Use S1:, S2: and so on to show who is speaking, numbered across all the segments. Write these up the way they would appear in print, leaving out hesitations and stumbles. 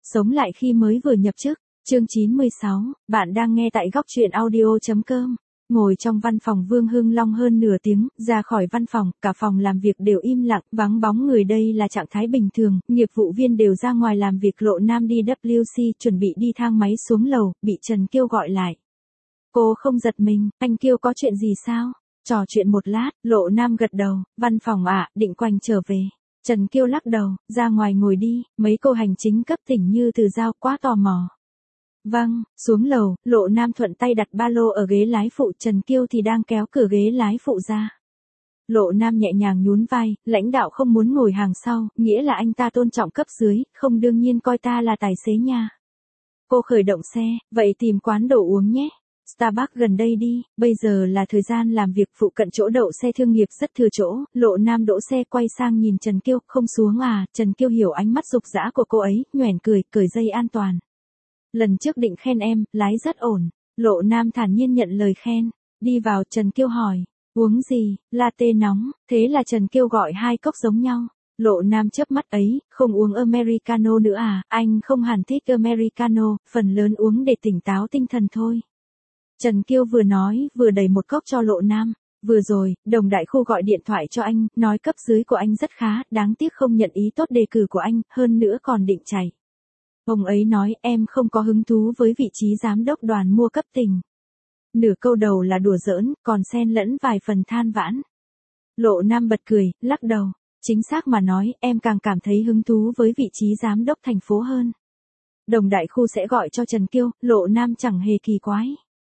S1: Sống lại khi mới vừa nhập chức, chương 96, bạn đang nghe tại góc truyện audio.com. Ngồi trong văn phòng Vương Hưng Long hơn nửa tiếng, ra khỏi văn phòng, cả phòng làm việc đều im lặng, vắng bóng người đây là trạng thái bình thường, nghiệp vụ viên đều ra ngoài làm việc. Lộ Nam đi WC chuẩn bị đi thang máy xuống lầu, bị Trần Kiêu gọi lại. Cô không giật mình, anh Kiêu có chuyện gì sao? Trò chuyện một lát, Lộ Nam gật đầu, văn phòng định quanh trở về. Trần Kiêu lắc đầu, ra ngoài ngồi đi, mấy cô hành chính cấp tỉnh như từ giao, quá tò mò. Vâng, xuống lầu, Lộ Nam thuận tay đặt ba lô ở ghế lái phụ, Trần Kiêu thì đang kéo cửa ghế lái phụ ra. Lộ Nam nhẹ nhàng nhún vai, lãnh đạo không muốn ngồi hàng sau, nghĩa là anh ta tôn trọng cấp dưới, không đương nhiên coi ta là tài xế nha. Cô khởi động xe, vậy tìm quán đồ uống nhé. Starbucks gần đây đi, bây giờ là thời gian làm việc, phụ cận chỗ đậu xe thương nghiệp rất thừa chỗ. Lộ Nam đỗ xe quay sang nhìn Trần Kiêu, không xuống à? Trần Kiêu hiểu ánh mắt dục dã của cô ấy, nhoẻn cười, cởi dây an toàn. Lần trước định khen em, lái rất ổn. Lộ Nam thản nhiên nhận lời khen. Đi vào, Trần Kiêu hỏi, uống gì? Latte nóng. Thế là Trần Kiêu gọi 2 cốc giống nhau. Lộ Nam chớp mắt ấy, không uống Americano nữa à? Anh không hẳn thích Americano, phần lớn uống để tỉnh táo tinh thần thôi. Trần Kiêu vừa nói, vừa đẩy một cốc cho Lộ Nam. Vừa rồi, đồng đại khu gọi điện thoại cho anh, nói cấp dưới của anh rất khá, đáng tiếc không nhận ý tốt đề cử của anh, hơn nữa còn định chạy. Ông ấy nói em không có hứng thú với vị trí giám đốc đoàn mua cấp tỉnh. Nửa câu đầu là đùa giỡn, còn xen lẫn vài phần than vãn. Lộ Nam bật cười, lắc đầu. Chính xác mà nói, em càng cảm thấy hứng thú với vị trí giám đốc thành phố hơn. Đồng đại khu sẽ gọi cho Trần Kiêu, Lộ Nam chẳng hề kỳ quái.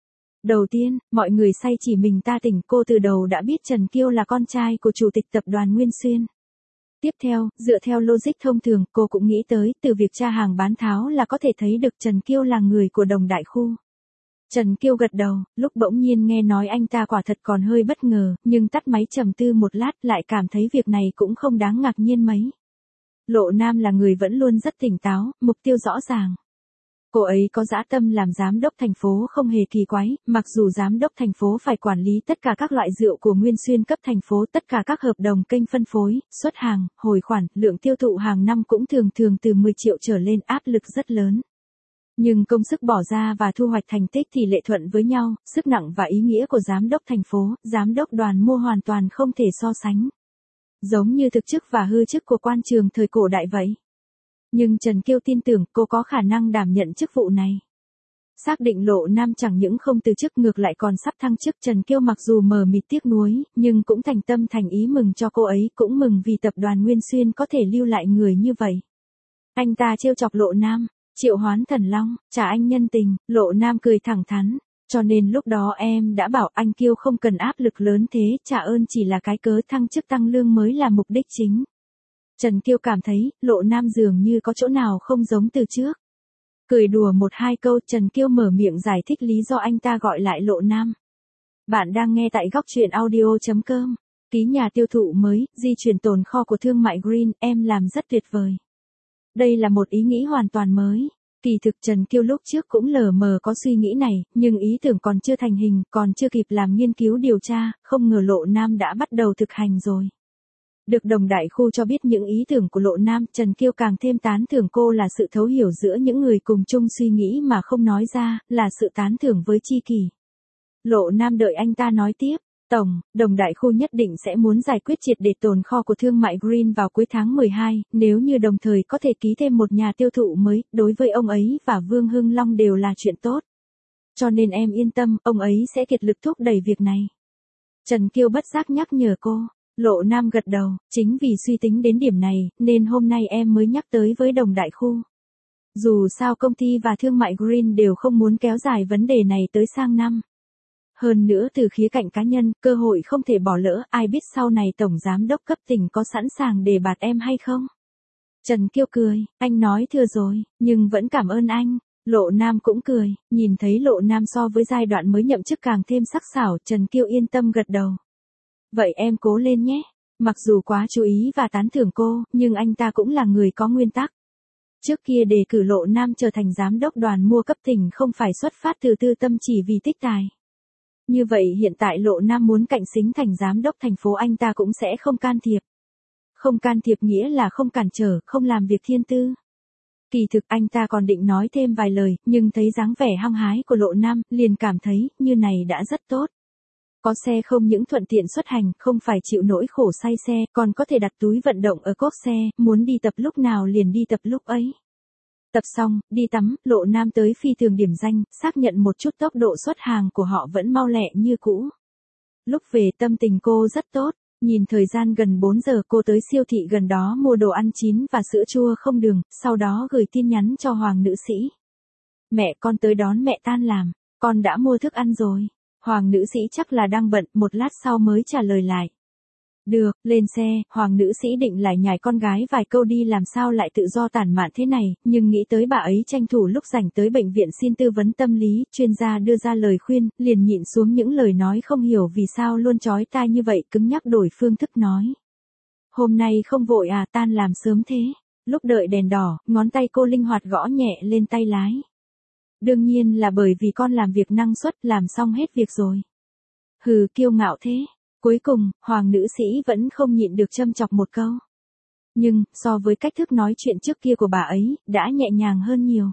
S1: Đầu tiên, mọi người say chỉ mình ta tỉnh, cô từ đầu đã biết Trần Kiêu là con trai của chủ tịch tập đoàn Nguyên Xuyên. Tiếp theo, dựa theo logic thông thường, cô cũng nghĩ tới, từ việc tra hàng bán tháo là có thể thấy được Trần Kiêu là người của đồng đại khu. Trần Kiêu gật đầu, lúc bỗng nhiên nghe nói anh ta quả thật còn hơi bất ngờ, nhưng tắt máy trầm tư một lát lại cảm thấy việc này cũng không đáng ngạc nhiên mấy. Lộ Nam là người vẫn luôn rất tỉnh táo, mục tiêu rõ ràng. Cô ấy có dã tâm làm giám đốc thành phố không hề kỳ quái, mặc dù giám đốc thành phố phải quản lý tất cả các loại rượu của Nguyên Xuyên cấp thành phố, tất cả các hợp đồng kênh phân phối, xuất hàng, hồi khoản, lượng tiêu thụ hàng năm cũng thường từ 10 triệu trở lên, áp lực rất lớn. Nhưng công sức bỏ ra và thu hoạch thành tích thì lệ thuận với nhau, sức nặng và ý nghĩa của giám đốc thành phố, giám đốc đoàn mua hoàn toàn không thể so sánh. Giống như thực chức và hư chức của quan trường thời cổ đại vậy. Nhưng Trần Kiêu tin tưởng cô có khả năng đảm nhận chức vụ này. Xác định Lộ Nam chẳng những không từ chức ngược lại còn sắp thăng chức, Trần Kiêu mặc dù mờ mịt tiếc nuối, nhưng cũng thành tâm thành ý mừng cho cô ấy, cũng mừng vì tập đoàn Nguyên Xuyên có thể lưu lại người như vậy. Anh ta trêu chọc Lộ Nam, triệu hoán thần long, trả anh nhân tình. Lộ Nam cười thẳng thắn, cho nên lúc đó em đã bảo anh Kiêu không cần áp lực lớn thế, trả ơn chỉ là cái cớ, thăng chức tăng lương mới là mục đích chính. Trần Kiêu cảm thấy, Lộ Nam dường như có chỗ nào không giống từ trước. Cười đùa 1-2 câu, Trần Kiêu mở miệng giải thích lý do anh ta gọi lại Lộ Nam. Bạn đang nghe tại góc truyện audio.com. Ký nhà tiêu thụ mới, di chuyển tồn kho của thương mại Green, em làm rất tuyệt vời. Đây là một ý nghĩ hoàn toàn mới. Kỳ thực Trần Kiêu lúc trước cũng lờ mờ có suy nghĩ này, nhưng ý tưởng còn chưa thành hình, còn chưa kịp làm nghiên cứu điều tra, không ngờ Lộ Nam đã bắt đầu thực hành rồi. Được đồng đại khu cho biết những ý tưởng của Lộ Nam, Trần Kiêu càng thêm tán thưởng cô là sự thấu hiểu giữa những người cùng chung suy nghĩ mà không nói ra, là sự tán thưởng với tri kỷ. Lộ Nam đợi anh ta nói tiếp, Tổng, đồng đại khu nhất định sẽ muốn giải quyết triệt để tồn kho của thương mại Green vào cuối tháng 12, nếu như đồng thời có thể ký thêm một nhà tiêu thụ mới, đối với ông ấy và Vương Hưng Long đều là chuyện tốt. Cho nên em yên tâm, ông ấy sẽ kiệt lực thúc đẩy việc này. Trần Kiêu bất giác nhắc nhở cô. Lộ Nam gật đầu, chính vì suy tính đến điểm này, nên hôm nay em mới nhắc tới với đồng đại khu. Dù sao công ty và thương mại Green đều không muốn kéo dài vấn đề này tới sang năm. Hơn nữa từ khía cạnh cá nhân, cơ hội không thể bỏ lỡ, ai biết sau này Tổng Giám đốc cấp tỉnh có sẵn sàng để bạt em hay không? Trần Kiêu cười, anh nói thừa rồi, nhưng vẫn cảm ơn anh. Lộ Nam cũng cười, nhìn thấy Lộ Nam so với giai đoạn mới nhậm chức càng thêm sắc sảo, Trần Kiêu yên tâm gật đầu. Vậy em cố lên nhé. Mặc dù quá chú ý và tán thưởng cô, nhưng anh ta cũng là người có nguyên tắc. Trước kia đề cử Lộ Nam trở thành giám đốc đoàn mua cấp tỉnh không phải xuất phát từ tư tâm chỉ vì tích tài. Như vậy hiện tại Lộ Nam muốn cạnh xính thành giám đốc thành phố, anh ta cũng sẽ không can thiệp. Không can thiệp nghĩa là không cản trở, không làm việc thiên tư. Kỳ thực anh ta còn định nói thêm vài lời, nhưng thấy dáng vẻ hăng hái của Lộ Nam, liền cảm thấy, như này đã rất tốt. Có xe không những thuận tiện xuất hành, không phải chịu nỗi khổ say xe, còn có thể đặt túi vận động ở cốp xe, muốn đi tập lúc nào liền đi tập lúc ấy. Tập xong, đi tắm, Lộ Nam tới phi thường điểm danh, xác nhận một chút tốc độ xuất hàng của họ vẫn mau lẹ như cũ. Lúc về tâm tình cô rất tốt, nhìn thời gian gần 4 giờ cô tới siêu thị gần đó mua đồ ăn chín và sữa chua không đường, sau đó gửi tin nhắn cho Hoàng nữ sĩ. Mẹ con tới đón mẹ tan làm, con đã mua thức ăn rồi. Hoàng nữ sĩ chắc là đang bận, một lát sau mới trả lời lại. Được, lên xe, Hoàng nữ sĩ định lại nhảy con gái vài câu đi làm sao lại tự do tản mạn thế này, nhưng nghĩ tới bà ấy tranh thủ lúc rảnh tới bệnh viện xin tư vấn tâm lý, chuyên gia đưa ra lời khuyên, liền nhịn xuống những lời nói không hiểu vì sao luôn chói tai như vậy, cứng nhắc đổi phương thức nói. Hôm nay không vội à, tan làm sớm thế. Lúc đợi đèn đỏ, ngón tay cô linh hoạt gõ nhẹ lên tay lái. Đương nhiên là bởi vì con làm việc năng suất, làm xong hết việc rồi. Hừ, kiêu ngạo thế. Cuối cùng, Hoàng nữ sĩ vẫn không nhịn được châm chọc một câu. Nhưng, so với cách thức nói chuyện trước kia của bà ấy, đã nhẹ nhàng hơn nhiều.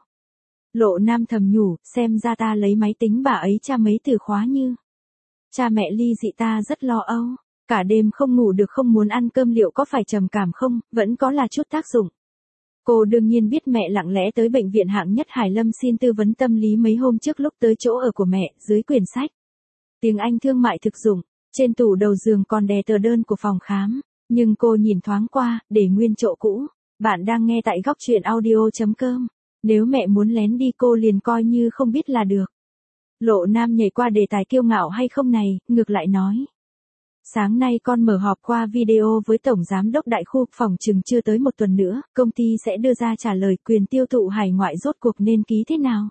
S1: Lộ Nam thầm nhủ, xem ra ta lấy máy tính bà ấy tra mấy từ khóa như. Cha mẹ ly dị ta rất lo âu, cả đêm không ngủ được không muốn ăn cơm liệu có phải trầm cảm không, vẫn có là chút tác dụng. Cô đương nhiên biết mẹ lặng lẽ tới bệnh viện hạng nhất Hải Lâm xin tư vấn tâm lý mấy hôm trước lúc tới chỗ ở của mẹ, dưới quyển sách. Tiếng Anh thương mại thực dụng, trên tủ đầu giường còn đè tờ đơn của phòng khám, nhưng cô nhìn thoáng qua, để nguyên chỗ cũ. Bạn đang nghe tại góc truyện audio.com. Nếu mẹ muốn lén đi cô liền coi như không biết là được. Lộ Nam nhảy qua đề tài kiêu ngạo hay không này, ngược lại nói. Sáng nay con mở họp qua video với Tổng Giám đốc Đại khu, phòng chừng chưa tới một tuần nữa, công ty sẽ đưa ra trả lời quyền tiêu thụ hải ngoại rốt cuộc nên ký thế nào.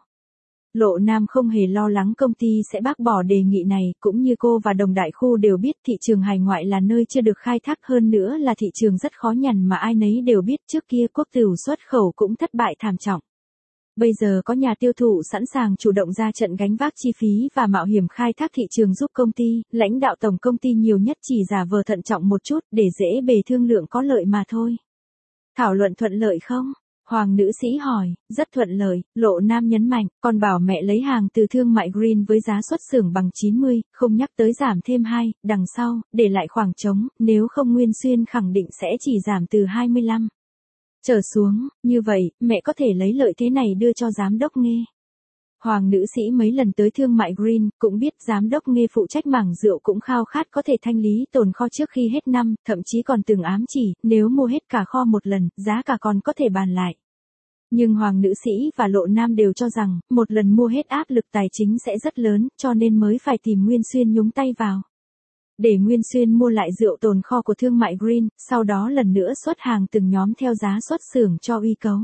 S1: Lộ Nam không hề lo lắng công ty sẽ bác bỏ đề nghị này, cũng như cô và Đồng Đại khu đều biết thị trường hải ngoại là nơi chưa được khai thác, hơn nữa là thị trường rất khó nhằn mà ai nấy đều biết trước kia Quốc Tửu xuất khẩu cũng thất bại thảm trọng. Bây giờ có nhà tiêu thụ sẵn sàng chủ động ra trận gánh vác chi phí và mạo hiểm khai thác thị trường giúp công ty, lãnh đạo tổng công ty nhiều nhất chỉ giả vờ thận trọng một chút để dễ bề thương lượng có lợi mà thôi. Thảo luận thuận lợi không? Hoàng nữ sĩ hỏi, rất thuận lợi, Lộ Nam nhấn mạnh, còn bảo mẹ lấy hàng từ thương mại Green với giá xuất xưởng bằng 90, không nhắc tới giảm thêm 2, đằng sau, để lại khoảng trống, nếu không Nguyên Xuyên khẳng định sẽ chỉ giảm từ 25. Trở xuống, như vậy, mẹ có thể lấy lợi thế này đưa cho giám đốc Nghê. Hoàng nữ sĩ mấy lần tới thương mại Green, cũng biết giám đốc Nghê phụ trách mảng rượu cũng khao khát có thể thanh lý tồn kho trước khi hết năm, thậm chí còn từng ám chỉ, nếu mua hết cả kho một lần, giá cả còn có thể bàn lại. Nhưng Hoàng nữ sĩ và Lộ Nam đều cho rằng, một lần mua hết áp lực tài chính sẽ rất lớn, cho nên mới phải tìm Nguyên Xuyên nhúng tay vào. Để Nguyên Xuyên mua lại rượu tồn kho của thương mại Green, sau đó lần nữa xuất hàng từng nhóm theo giá xuất xưởng cho uy cấu.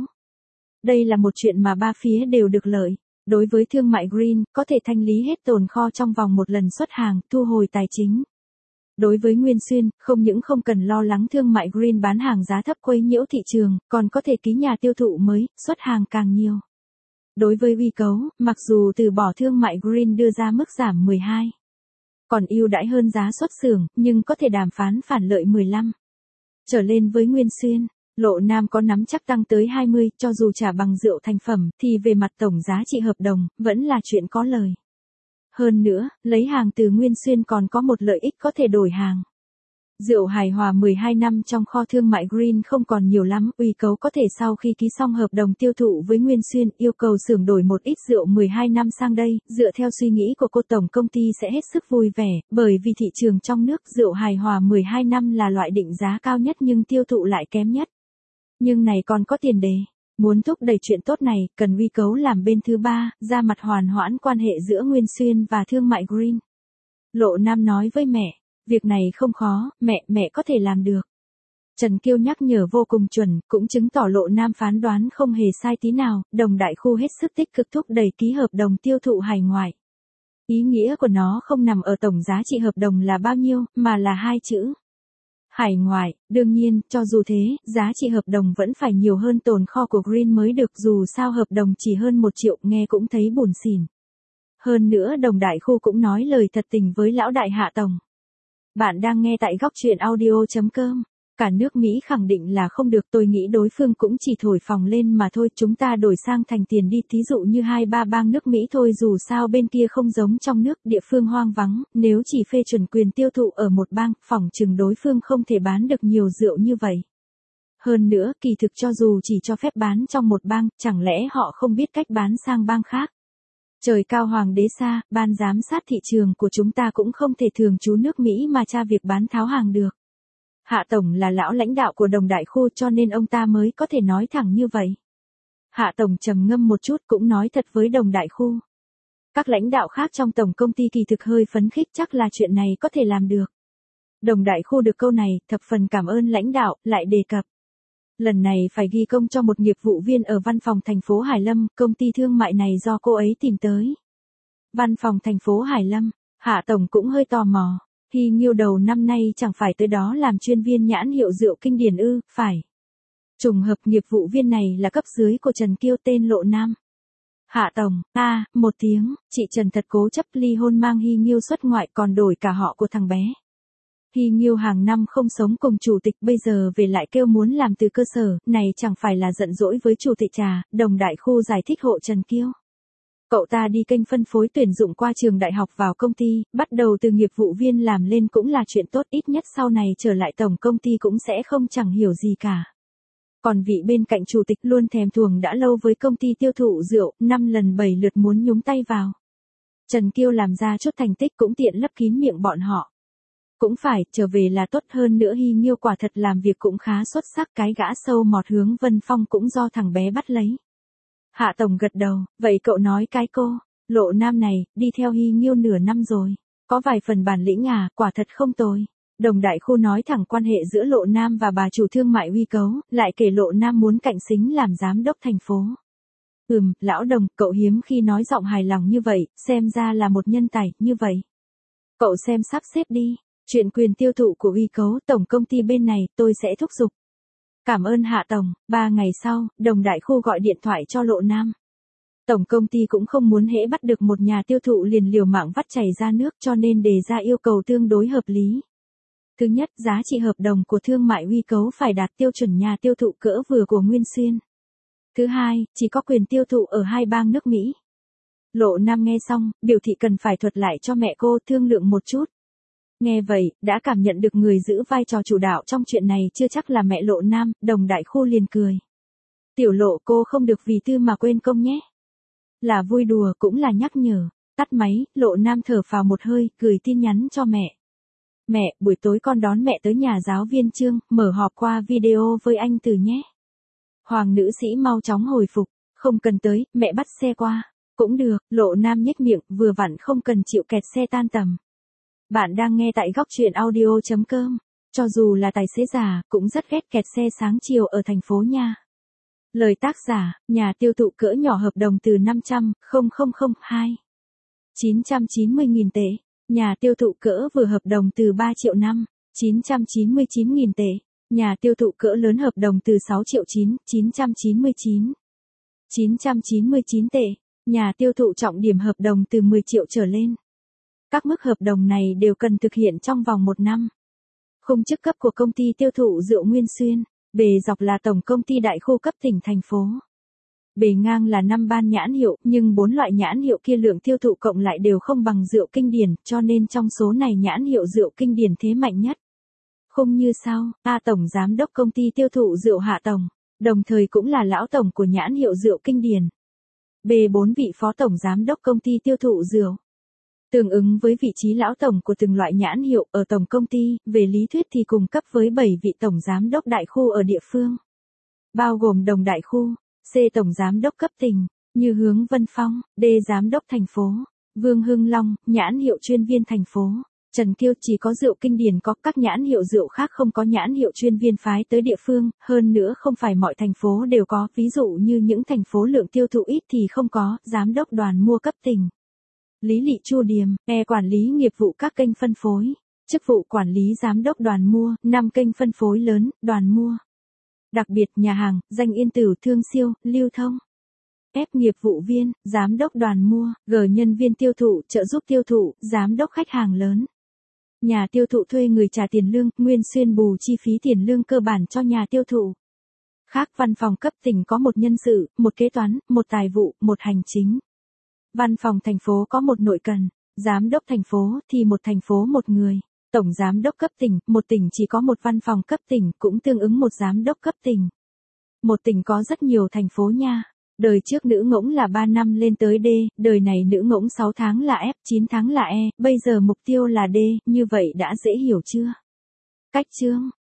S1: Đây là một chuyện mà ba phía đều được lợi. Đối với thương mại Green, có thể thanh lý hết tồn kho trong vòng một lần xuất hàng, thu hồi tài chính. Đối với Nguyên Xuyên, không những không cần lo lắng thương mại Green bán hàng giá thấp quấy nhiễu thị trường, còn có thể ký nhà tiêu thụ mới, xuất hàng càng nhiều. Đối với uy cấu, mặc dù từ bỏ thương mại Green đưa ra mức giảm 12. Còn ưu đãi hơn giá xuất xưởng, nhưng có thể đàm phán phản lợi 15. Trở lên với Nguyên Xuyên, Lộ Nam có nắm chắc tăng tới 20, cho dù trả bằng rượu thành phẩm, thì về mặt tổng giá trị hợp đồng, vẫn là chuyện có lời. Hơn nữa, lấy hàng từ Nguyên Xuyên còn có một lợi ích có thể đổi hàng. Rượu hài hòa 12 năm trong kho thương mại Green không còn nhiều lắm, uy cấu có thể sau khi ký xong hợp đồng tiêu thụ với Nguyên Xuyên yêu cầu xưởng đổi một ít rượu 12 năm sang đây, dựa theo suy nghĩ của cô tổng công ty sẽ hết sức vui vẻ, bởi vì thị trường trong nước rượu hài hòa 12 năm là loại định giá cao nhất nhưng tiêu thụ lại kém nhất. Nhưng này còn có tiền đề. Muốn thúc đẩy chuyện tốt này, cần uy cấu làm bên thứ ba, ra mặt hoàn hoãn quan hệ giữa Nguyên Xuyên và thương mại Green. Lộ Nam nói với mẹ, việc này không khó, mẹ có thể làm được. Trần Kiêu nhắc nhở vô cùng chuẩn, cũng chứng tỏ Lộ Nam phán đoán không hề sai tí nào, Đồng Đại khu hết sức tích cực thúc đẩy ký hợp đồng tiêu thụ hải ngoại. Ý nghĩa của nó không nằm ở tổng giá trị hợp đồng là bao nhiêu, mà là hai chữ. Hải ngoại, đương nhiên, cho dù thế, giá trị hợp đồng vẫn phải nhiều hơn tồn kho của Green mới được, dù sao hợp đồng chỉ hơn 1 triệu, nghe cũng thấy buồn xỉn. Hơn nữa Đồng Đại khu cũng nói lời thật tình với lão đại Hạ tổng. Bạn đang nghe tại góc truyện audio.com. Cả nước Mỹ khẳng định là không được, tôi nghĩ đối phương cũng chỉ thổi phồng lên mà thôi, chúng ta đổi sang thành tiền đi, thí dụ như 2-3 bang nước Mỹ thôi, dù sao bên kia không giống trong nước, địa phương hoang vắng, nếu chỉ phê chuẩn quyền tiêu thụ ở một bang, phỏng chừng đối phương không thể bán được nhiều rượu như vậy. Hơn nữa, kỳ thực cho dù chỉ cho phép bán trong một bang, chẳng lẽ họ không biết cách bán sang bang khác? Trời cao hoàng đế xa, ban giám sát thị trường của chúng ta cũng không thể thường trú nước Mỹ mà tra việc bán tháo hàng được. Hạ Tổng là lão lãnh đạo của Đồng Đại Khu cho nên ông ta mới có thể nói thẳng như vậy. Hạ Tổng trầm ngâm một chút cũng nói thật với Đồng Đại Khu. Các lãnh đạo khác trong tổng công ty kỳ thực hơi phấn khích, chắc là chuyện này có thể làm được. Đồng Đại Khu được câu này, thập phần cảm ơn lãnh đạo, lại đề cập. Lần này phải ghi công cho một nghiệp vụ viên ở văn phòng thành phố Hải Lâm, công ty thương mại này do cô ấy tìm tới. Văn phòng thành phố Hải Lâm, Hạ Tổng cũng hơi tò mò. Hy Nghiêu đầu năm nay chẳng phải tới đó làm chuyên viên nhãn hiệu rượu kinh điển ư? Phải. Trùng hợp nghiệp vụ viên này là cấp dưới của Trần Kiêu tên Lộ Nam. Hạ Tổng, một tiếng, chị Trần thật cố chấp ly hôn mang Hy Nghiêu xuất ngoại còn đổi cả họ của thằng bé. Hy Nghiêu hàng năm không sống cùng chủ tịch, bây giờ về lại kêu muốn làm từ cơ sở, này chẳng phải là giận dỗi với chủ tịch trà. Đồng Đại Khu giải thích hộ Trần Kiêu. Cậu ta đi kênh phân phối tuyển dụng qua trường đại học vào công ty, bắt đầu từ nghiệp vụ viên làm lên cũng là chuyện tốt, ít nhất sau này trở lại tổng công ty cũng sẽ không chẳng hiểu gì cả. Còn vị bên cạnh chủ tịch luôn thèm thuồng đã lâu với công ty tiêu thụ rượu, 5 lần 7 lượt muốn nhúng tay vào. Trần Kiêu làm ra chút thành tích cũng tiện lấp kín miệng bọn họ. Cũng phải, trở về là tốt, hơn nữa Hy Nghiêu quả thật làm việc cũng khá xuất sắc, cái gã sâu mọt hướng Vân Phong cũng do thằng bé bắt lấy. Hạ Tổng gật đầu, vậy cậu nói cái cô, Lộ Nam này, đi theo Hy Nghiêu nửa năm rồi. Có vài phần bản lĩnh quả thật không tồi. Đồng Đại Khu nói thẳng quan hệ giữa Lộ Nam và bà chủ thương mại Huy Cấu, lại kể Lộ Nam muốn cạnh xính làm giám đốc thành phố. Lão Đồng, cậu hiếm khi nói giọng hài lòng như vậy, xem ra là một nhân tài, như vậy. Cậu xem sắp xếp đi, chuyện quyền tiêu thụ của Huy Cấu, tổng công ty bên này, tôi sẽ thúc giục. Cảm ơn Hạ Tổng. 3 ngày sau, Đồng Đại Khu gọi điện thoại cho Lộ Nam. Tổng công ty cũng không muốn hễ bắt được một nhà tiêu thụ liền liều mạng vắt chảy ra nước cho nên đề ra yêu cầu tương đối hợp lý. Thứ nhất, giá trị hợp đồng của thương mại Huy Cấu phải đạt tiêu chuẩn nhà tiêu thụ cỡ vừa của Nguyên Xuyên. Thứ hai, chỉ có quyền tiêu thụ ở 2 bang nước Mỹ. Lộ Nam nghe xong, biểu thị cần phải thuật lại cho mẹ cô thương lượng một chút. Nghe vậy, đã cảm nhận được người giữ vai trò chủ đạo trong chuyện này chưa chắc là mẹ Lộ Nam, Đồng Đại Khu liền cười. Tiểu Lộ, cô không được vì tư mà quên công nhé. Là vui đùa cũng là nhắc nhở. Tắt máy, Lộ Nam thở phào một hơi, gửi tin nhắn cho mẹ. Mẹ, buổi tối con đón mẹ tới nhà giáo viên Trương, mở họp qua video với anh Từ nhé. Hoàng nữ sĩ mau chóng hồi phục, không cần tới, mẹ bắt xe qua. Cũng được, Lộ Nam nhếch miệng, vừa vặn không cần chịu kẹt xe tan tầm. Bạn đang nghe tại góc truyện audio.com. Cho dù là tài xế già, cũng rất ghét kẹt xe sáng chiều ở thành phố nha. Lời tác giả, nhà tiêu thụ cỡ nhỏ hợp đồng từ 500.002 990.000 tệ. Nhà tiêu thụ cỡ vừa hợp đồng từ 3 triệu 5 999.000 tệ. Nhà tiêu thụ cỡ lớn hợp đồng từ 6 triệu 999 tệ. Nhà tiêu thụ trọng điểm hợp đồng từ 10 triệu trở lên. Các mức hợp đồng này đều cần thực hiện trong vòng 1 năm. Khung chức cấp của công ty tiêu thụ rượu Nguyên Xuyên, bề dọc là tổng công ty đại khu cấp tỉnh thành phố. Bề ngang là 5 ban nhãn hiệu, nhưng 4 loại nhãn hiệu kia lượng tiêu thụ cộng lại đều không bằng rượu kinh điển, cho nên trong số này nhãn hiệu rượu kinh điển thế mạnh nhất. Khung như sau, A Tổng Giám đốc công ty tiêu thụ rượu Hạ Tổng, đồng thời cũng là lão tổng của nhãn hiệu rượu kinh điển. B 4 vị phó tổng giám đốc công ty tiêu thụ rượu. Tương ứng với vị trí lão tổng của từng loại nhãn hiệu ở tổng công ty, về lý thuyết thì cùng cấp với 7 vị tổng giám đốc đại khu ở địa phương. Bao gồm Đồng Đại Khu, C tổng giám đốc cấp tỉnh, Như Hướng Vân Phong, D giám đốc thành phố, Vương Hưng Long, nhãn hiệu chuyên viên thành phố. Trần Kiêu chỉ có rượu kinh điển có, các nhãn hiệu rượu khác không có nhãn hiệu chuyên viên phái tới địa phương, hơn nữa không phải mọi thành phố đều có, ví dụ như những thành phố lượng tiêu thụ ít thì không có, giám đốc đoàn mua cấp tỉnh. Lý Lị Chu Điềm, quản lý nghiệp vụ các kênh phân phối, chức vụ quản lý giám đốc đoàn mua, 5 kênh phân phối lớn, đoàn mua. Đặc biệt nhà hàng, danh yên tử thương siêu, lưu thông. F nghiệp vụ viên, giám đốc đoàn mua, G nhân viên tiêu thụ, trợ giúp tiêu thụ, giám đốc khách hàng lớn. Nhà tiêu thụ thuê người trả tiền lương, nguyên xuyên bù chi phí tiền lương cơ bản cho nhà tiêu thụ. Khác văn phòng cấp tỉnh có một nhân sự, một kế toán, một tài vụ, một hành chính. Văn phòng thành phố có một nội cần, giám đốc thành phố thì một thành phố một người. Tổng giám đốc cấp tỉnh, một tỉnh chỉ có một văn phòng cấp tỉnh, cũng tương ứng một giám đốc cấp tỉnh. Một tỉnh có rất nhiều thành phố nha. Đời trước nữ ngỗng là 3 năm lên tới D, đời này nữ ngỗng 6 tháng là F, 9 tháng là E, bây giờ mục tiêu là D, như vậy đã dễ hiểu chưa? Cách chương